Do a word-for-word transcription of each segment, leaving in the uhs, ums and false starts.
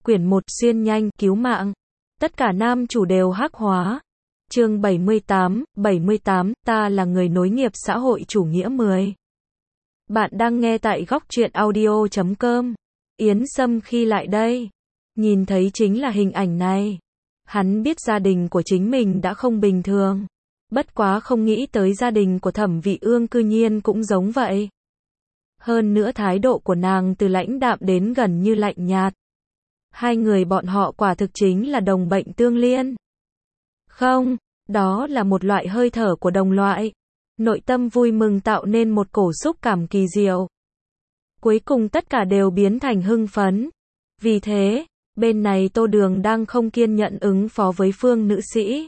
Quyển một xuyên nhanh, cứu mạng. Tất cả nam chủ đều hắc hóa. Chương bảy mươi tám, bảy mươi tám, ta là người nối nghiệp xã hội chủ nghĩa mười. Bạn đang nghe tại góc truyện audio chấm com. Yến Sâm khi lại đây, nhìn thấy chính là hình ảnh này. Hắn biết gia đình của chính mình đã không bình thường. Bất quá không nghĩ tới gia đình của Thẩm Vị Ương cư nhiên cũng giống vậy. Hơn nữa thái độ của nàng từ lãnh đạm đến gần như lạnh nhạt. Hai người bọn họ quả thực chính là đồng bệnh tương liên. Không, đó là một loại hơi thở của đồng loại. Nội tâm vui mừng tạo nên một cổ xúc cảm kỳ diệu. Cuối cùng tất cả đều biến thành hưng phấn. Vì thế, bên này Tô Đường đang không kiên nhẫn ứng phó với Phương nữ sĩ.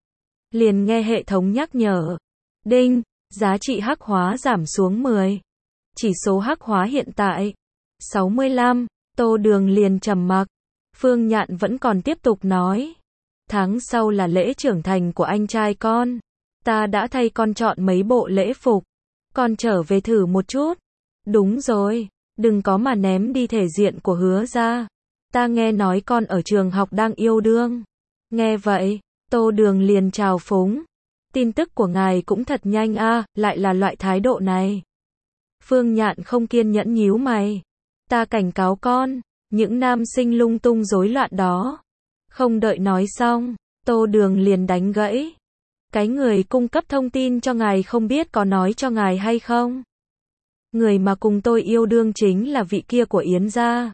Liền nghe hệ thống nhắc nhở. Đinh, giá trị hắc hóa giảm xuống mười. Chỉ số hắc hóa hiện tại sáu mươi lăm. Tô Đường liền trầm mặc. Phương Nhạn vẫn còn tiếp tục nói. Tháng sau là lễ trưởng thành của anh trai con. Ta đã thay con chọn mấy bộ lễ phục. Con trở về thử một chút. Đúng rồi, đừng có mà ném đi thể diện của Hứa ra. Ta nghe nói con ở trường học đang yêu đương. Nghe vậy, Tô Đường liền chào phúng. Tin tức của ngài cũng thật nhanh a, lại là loại thái độ này. Phương Nhạn không kiên nhẫn nhíu mày. Ta cảnh cáo con, những nam sinh lung tung rối loạn đó. Không đợi nói xong, Tô Đường liền đánh gãy. Cái người cung cấp thông tin cho ngài không biết có nói cho ngài hay không? Người mà cùng tôi yêu đương chính là vị kia của Yến gia.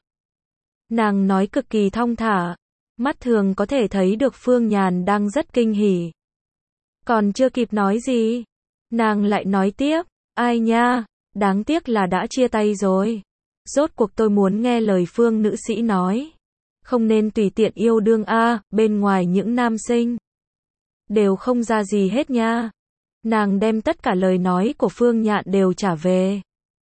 Nàng nói cực kỳ thong thả, mắt thường có thể thấy được Phương Nhàn đang rất kinh hỉ. Còn chưa kịp nói gì, nàng lại nói tiếp, ai nha, đáng tiếc là đã chia tay rồi. Rốt cuộc tôi muốn nghe lời Phương nữ sĩ nói. Không nên tùy tiện yêu đương a, bên ngoài những nam sinh đều không ra gì hết nha. Nàng đem tất cả lời nói của Phương Nhạn đều trả về.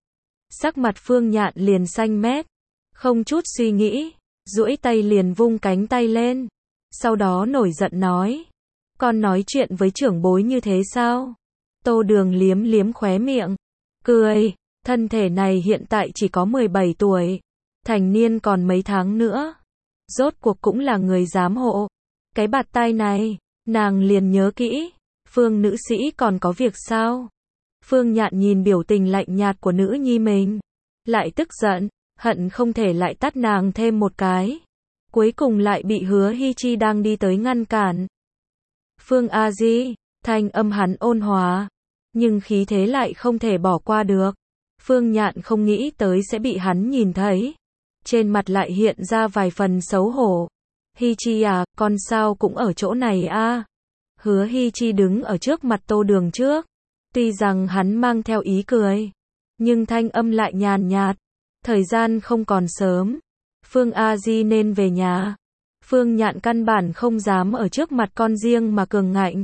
Sắc mặt Phương Nhạn liền xanh mét, không chút suy nghĩ, duỗi tay liền vung cánh tay lên. Sau đó nổi giận nói, con nói chuyện với trưởng bối như thế sao? Tô Đường liếm liếm khóe miệng, cười, thân thể này hiện tại chỉ có mười bảy tuổi, thành niên còn mấy tháng nữa. Rốt cuộc cũng là người giám hộ. Cái bạt tai này, nàng liền nhớ kỹ. Phương nữ sĩ còn có việc sao? Phương Nhạn nhìn biểu tình lạnh nhạt của nữ nhi mình, lại tức giận, hận không thể lại tát nàng thêm một cái. Cuối cùng lại bị Hứa Hi Chi đang đi tới ngăn cản. Phương A Di, thanh âm hắn ôn hòa, nhưng khí thế lại không thể bỏ qua được. Phương Nhạn không nghĩ tới sẽ bị hắn nhìn thấy. Trên mặt lại hiện ra vài phần xấu hổ. Hi Chi à, con sao cũng ở chỗ này a? À? Hứa Hi Chi đứng ở trước mặt Tô Đường trước. Tuy rằng hắn mang theo ý cười, nhưng thanh âm lại nhàn nhạt. Thời gian không còn sớm. Phương A Di nên về nhà. Phương Nhạn căn bản không dám ở trước mặt con riêng mà cường ngạnh.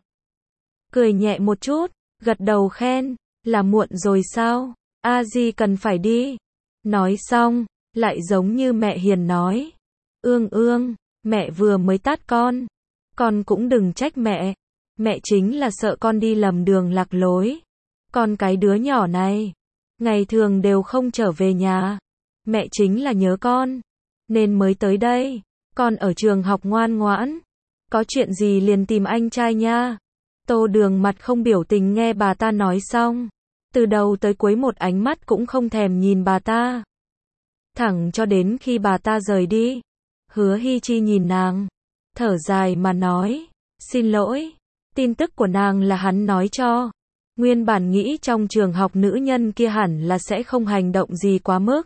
Cười nhẹ một chút, gật đầu khen. Là muộn rồi sao? A Di cần phải đi. Nói xong, lại giống như mẹ hiền nói. Ương ương, mẹ vừa mới tát con. Con cũng đừng trách mẹ. Mẹ chính là sợ con đi lầm đường lạc lối. Con cái đứa nhỏ này, ngày thường đều không trở về nhà. Mẹ chính là nhớ con, nên mới tới đây. Con ở trường học ngoan ngoãn. Có chuyện gì liền tìm anh trai nha. Tô Đường mặt không biểu tình nghe bà ta nói xong. Từ đầu tới cuối một ánh mắt cũng không thèm nhìn bà ta. Thẳng cho đến khi bà ta rời đi. Hứa Hi Chi nhìn nàng, thở dài mà nói, xin lỗi, tin tức của nàng là hắn nói cho. Nguyên bản nghĩ trong trường học nữ nhân kia hẳn là sẽ không hành động gì quá mức.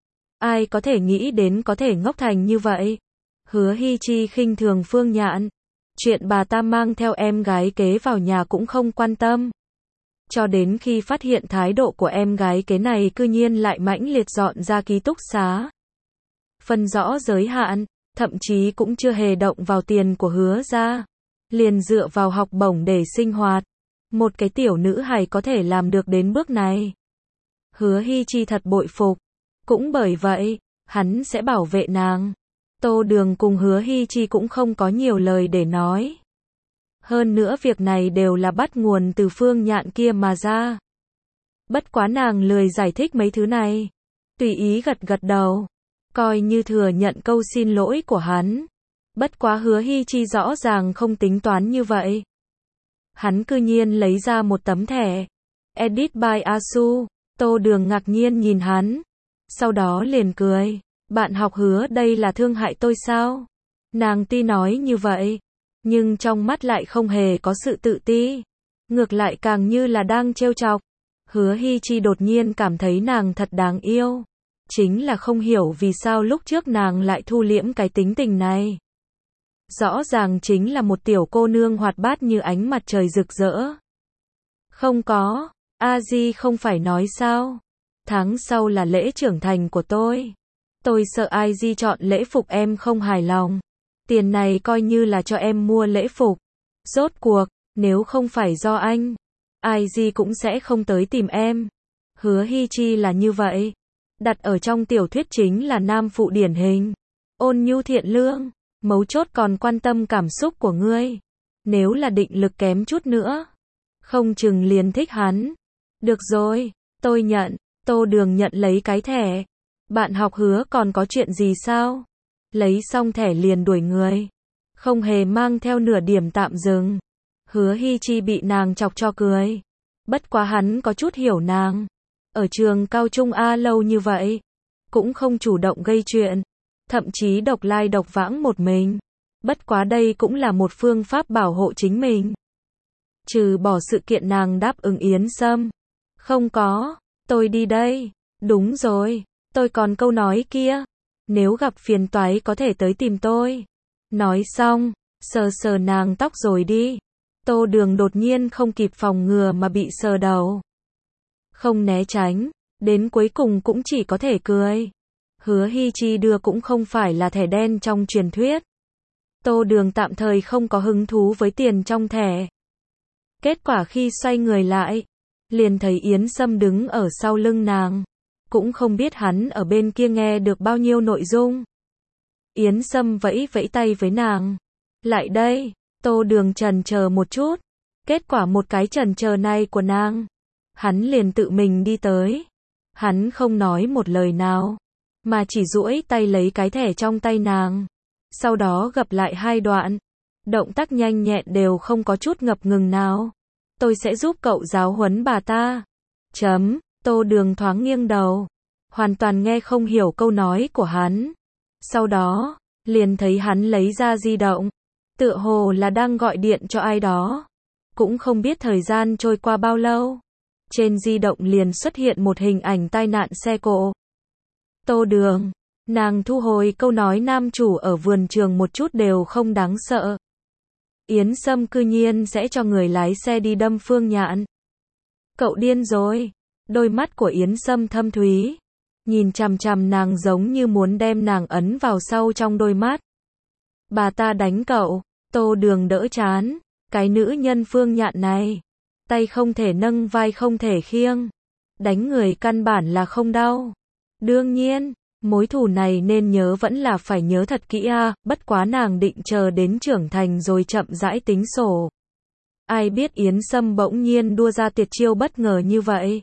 Ai có thể nghĩ đến có thể ngốc thành như vậy. Hứa Hi Chi khinh thường Phương Nhạn. Chuyện bà ta mang theo em gái kế vào nhà cũng không quan tâm. Cho đến khi phát hiện thái độ của em gái kế này cư nhiên lại mãnh liệt dọn ra ký túc xá. Phân rõ giới hạn, thậm chí cũng chưa hề động vào tiền của Hứa ra. Liền dựa vào học bổng để sinh hoạt. Một cái tiểu nữ hài có thể làm được đến bước này. Hứa Hi Chi thật bội phục. Cũng bởi vậy, hắn sẽ bảo vệ nàng. Tô Đường cùng Hứa Hi Chi cũng không có nhiều lời để nói. Hơn nữa việc này đều là bắt nguồn từ Phương Nhạn kia mà ra. Bất quá nàng lười giải thích mấy thứ này. Tùy ý gật gật đầu. coi như thừa nhận câu xin lỗi của hắn. Bất quá Hứa Hi Chi rõ ràng không tính toán như vậy. Hắn cư nhiên lấy ra một tấm thẻ. Edit by Asu. Tô Đường ngạc nhiên nhìn hắn. Sau đó liền cười. Bạn học Hứa đây là thương hại tôi sao? Nàng tuy nói như vậy, nhưng trong mắt lại không hề có sự tự ti. Ngược lại càng như là đang trêu chọc. Hứa Hi Chi đột nhiên cảm thấy nàng thật đáng yêu. Chính là không hiểu vì sao lúc trước nàng lại thu liễm cái tính tình này. Rõ ràng chính là một tiểu cô nương hoạt bát như ánh mặt trời rực rỡ. Không có, A Di không phải nói sao? Tháng sau là lễ trưởng thành của tôi. Tôi sợ A Di chọn lễ phục em không hài lòng. Tiền này coi như là cho em mua lễ phục. Rốt cuộc, nếu không phải do anh, A Di cũng sẽ không tới tìm em. Hứa Hi Chi là như vậy. Đặt ở trong tiểu thuyết chính là nam phụ điển hình. Ôn nhu thiện lương. Mấu chốt còn quan tâm cảm xúc của ngươi. Nếu là định lực kém chút nữa, không chừng liền thích hắn. Được rồi, tôi nhận. Tô Đường nhận lấy cái thẻ. Bạn học Hứa còn có chuyện gì sao? Lấy xong thẻ liền đuổi người. Không hề mang theo nửa điểm tạm dừng. Hứa Hi Chi bị nàng chọc cho cười. Bất quá hắn có chút hiểu nàng. Ở trường cao trung A lâu như vậy, cũng không chủ động gây chuyện. Thậm chí độc lai độc vãng một mình. Bất quá đây cũng là một phương pháp bảo hộ chính mình. Trừ bỏ sự kiện nàng đáp ứng Yến Sâm. Không có, tôi đi đây. Đúng rồi, tôi còn câu nói kia. Nếu gặp phiền toái có thể tới tìm tôi. Nói xong, sờ sờ nàng tóc rồi đi. Tô Đường đột nhiên không kịp phòng ngừa mà bị sờ đầu. Không né tránh, đến cuối cùng cũng chỉ có thể cười. Hứa Hi Chi đưa cũng không phải là thẻ đen trong truyền thuyết. Tô Đường tạm thời không có hứng thú với tiền trong thẻ. Kết quả khi xoay người lại, liền thấy Yến Sâm đứng ở sau lưng nàng. Cũng không biết hắn ở bên kia nghe được bao nhiêu nội dung. Yến Sâm vẫy vẫy tay với nàng. Lại đây, Tô Đường chần chờ một chút. Kết quả một cái chần chờ này của nàng, hắn liền tự mình đi tới. Hắn không nói một lời nào, mà chỉ duỗi tay lấy cái thẻ trong tay nàng. Sau đó gập lại hai đoạn. Động tác nhanh nhẹn đều không có chút ngập ngừng nào. Tôi sẽ giúp cậu giáo huấn bà ta. Chấm, Tô Đường thoáng nghiêng đầu. Hoàn toàn nghe không hiểu câu nói của hắn. Sau đó, liền thấy hắn lấy ra di động. Tựa hồ là đang gọi điện cho ai đó. Cũng không biết thời gian trôi qua bao lâu. Trên di động liền xuất hiện một hình ảnh tai nạn xe cộ. Tô Đường, nàng thu hồi câu nói nam chủ ở vườn trường một chút đều không đáng sợ. Yến Sâm cư nhiên sẽ cho người lái xe đi đâm Phương Nhạn. Cậu điên rồi. Đôi mắt của Yến Sâm thâm thúy. Nhìn chằm chằm nàng giống như muốn đem nàng ấn vào sau trong đôi mắt. Bà ta đánh cậu. Tô Đường đỡ chán. Cái nữ nhân Phương Nhạn này. Tay không thể nâng vai không thể khiêng. Đánh người căn bản là không đau. Đương nhiên, mối thù này nên nhớ vẫn là phải nhớ thật kỹ a, à, bất quá nàng định chờ đến trưởng thành rồi chậm rãi tính sổ. Ai biết Yến Sâm bỗng nhiên đua ra tuyệt chiêu bất ngờ như vậy.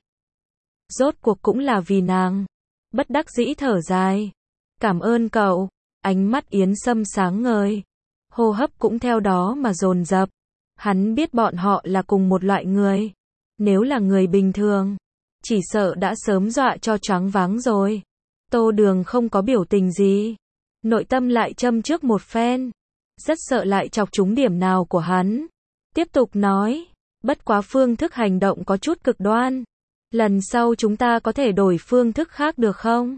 Rốt cuộc cũng là vì nàng. Bất đắc dĩ thở dài. Cảm ơn cậu. Ánh mắt Yến Sâm sáng ngời. Hô hấp cũng theo đó mà dồn dập. Hắn biết bọn họ là cùng một loại người. Nếu là người bình thường, chỉ sợ đã sớm dọa cho choáng váng rồi. Tô Đường không có biểu tình gì. Nội tâm lại châm trước một phen. Rất sợ lại chọc trúng điểm nào của hắn. Tiếp tục nói. Bất quá phương thức hành động có chút cực đoan. Lần sau chúng ta có thể đổi phương thức khác được không?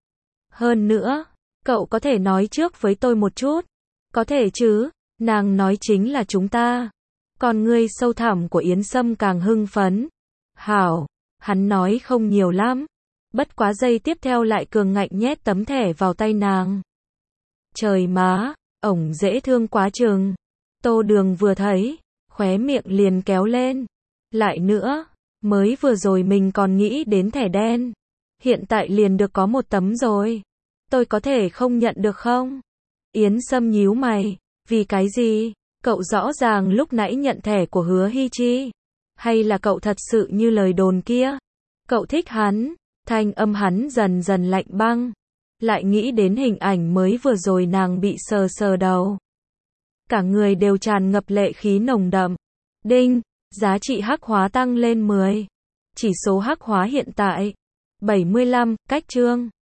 Hơn nữa, cậu có thể nói trước với tôi một chút. Có thể chứ, nàng nói chính là chúng ta. Còn ngươi sâu thẳm của Yến Sâm càng hưng phấn. Hảo, hắn nói không nhiều lắm. Bất quá giây tiếp theo lại cường ngạnh nhét tấm thẻ vào tay nàng. Trời má, ổng dễ thương quá chừng. Tô Đường vừa thấy, khóe miệng liền kéo lên. Lại nữa, mới vừa rồi mình còn nghĩ đến thẻ đen. Hiện tại liền được có một tấm rồi. Tôi có thể không nhận được không? Yến Sâm nhíu mày. Vì cái gì? Cậu rõ ràng lúc nãy nhận thẻ của Hứa Hi Chi. Hay là cậu thật sự như lời đồn kia? Cậu thích hắn. Thanh âm hắn dần dần lạnh băng. lại nghĩ đến hình ảnh mới vừa rồi nàng bị sờ sờ đầu. Cả người đều tràn ngập lệ khí nồng đậm. Đinh, giá trị hắc hóa tăng lên mười. Chỉ số hắc hóa hiện tại bảy mươi lăm, cách chương